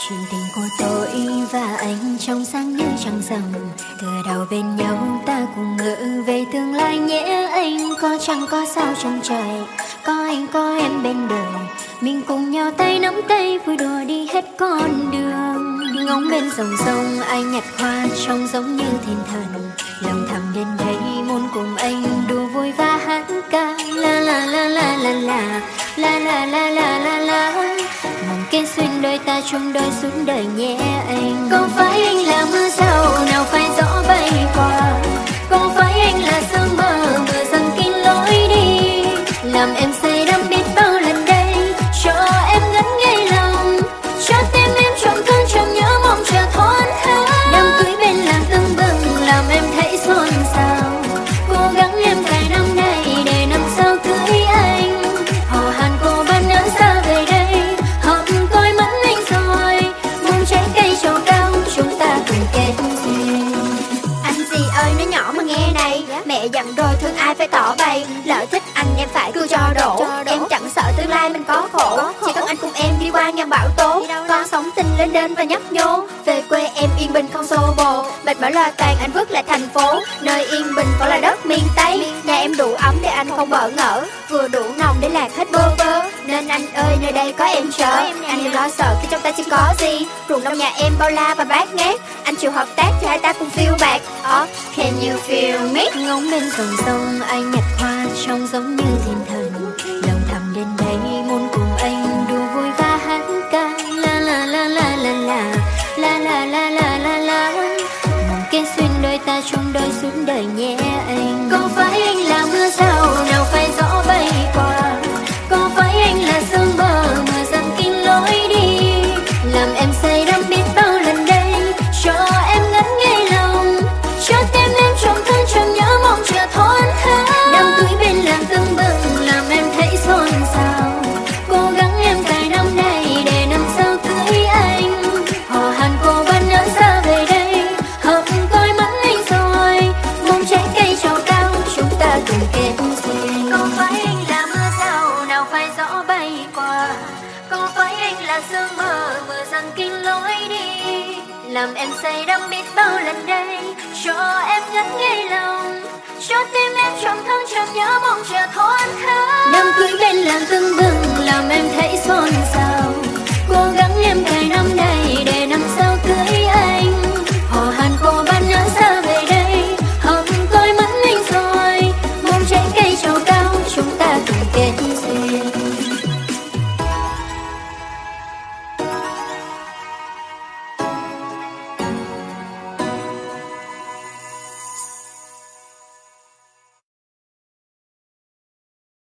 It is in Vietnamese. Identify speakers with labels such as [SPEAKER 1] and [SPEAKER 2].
[SPEAKER 1] Chuyện tình của tôi và anh trong sáng như trăng rằm. Từ đầu bên nhau ta cùng ngỡ về tương lai nhé. Anh có chẳng có sao trong trời, có anh có em bên đời. Mình cùng nhau tay nắm tay vui đùa đi hết con đường. Ngóng bên dòng sông anh nhặt hoa trông giống như thiên thần. Lòng thầm đến đây muốn cùng anh đùa vui và hát ca. La la la la la la la la la la la la. Mong kết duyên đôi ta chung đôi suốt đời nhé anh. Không phải anh là mưa rào nào phải gió bay qua, không phải anh là sương mơ mưa dần kín lối đi. Làm em say đắm biết bao lần đây, cho em ngất ngây lòng, cho tim em trộm thương trầm nhớ mong chờ thoáng thở. Đám cưới bên làng tưng bừng làm em thấy xôn xao, cố gắng em cài năm nay để năm sau cưới anh. Họ Hàn cô ban nắng xa về đây, hợp tôi mẫn anh rồi, mong trái cây trổ cao chúng ta cùng kết duyên.
[SPEAKER 2] Anh gì ơi nói nhỏ mà nghe này, mẹ dặn rồi thương ai phải tỏ bày. Lỡ thích anh em phải cưa cho đổ, em chẳng sợ tương lai mình có khổ. Chỉ cần anh cùng em đi qua ngang bão tố, con sóng tình lên đên và nhấp nhô. Về quê em yên bình không xô bồ, mệt mỏi lo toan anh vứt lại thành phố. Nơi yên bình vẫn là đất miền Tây, nhà em đủ ấm để anh không bỡ ngỡ, vừa đủ nồng để lạc hết bơ vơ. Nên anh ơi nơi đây có em chờ, anh đừng lo sợ khi trong ta chưa có gì. Ruộng nông nhà em bao la và bát ngát, anh chịu hợp tác thì hai ta cùng phiêu bạc. Can you feel me?
[SPEAKER 1] Ngóng bên dòng sông anh nhặt hoa trông giống như thiên thần. Lòng thầm đến đây muốn cùng anh đùa vui và hát ca. La la la la la la la la la la la la. Mong kết duyên đôi ta chung đôi suốt đời nhé anh. Không phải anh là mưa rào nào phải gió bay qua, không phải anh là sương mơ mưa dần kín lối đi. Làm em say đắm biết bao lần đây, cho em ngất ngây lòng, cho tim em trộm thương trầm nhớ mong chờ thoáng thở. Đám cưới bên làng tưng bừng làm em thấy xôn xao, cố gắng em cài năm nay để năm sau cưới anh. Họ Hàn cô ban nắng xa về đây, hợp tôi mẫn anh rồi, mong trái cây trổ cao chúng ta cùng kết duyên. Không phải anh là mưa rào nào phải gió bay qua, không phải anh là sương mơ mưa dần kín lối đi. Làm em say đắm biết bao lần đây, cho em ngất ngây lòng, cho tim em trầm thương trầm nhớ mong chờ thoáng thở. Đám cưới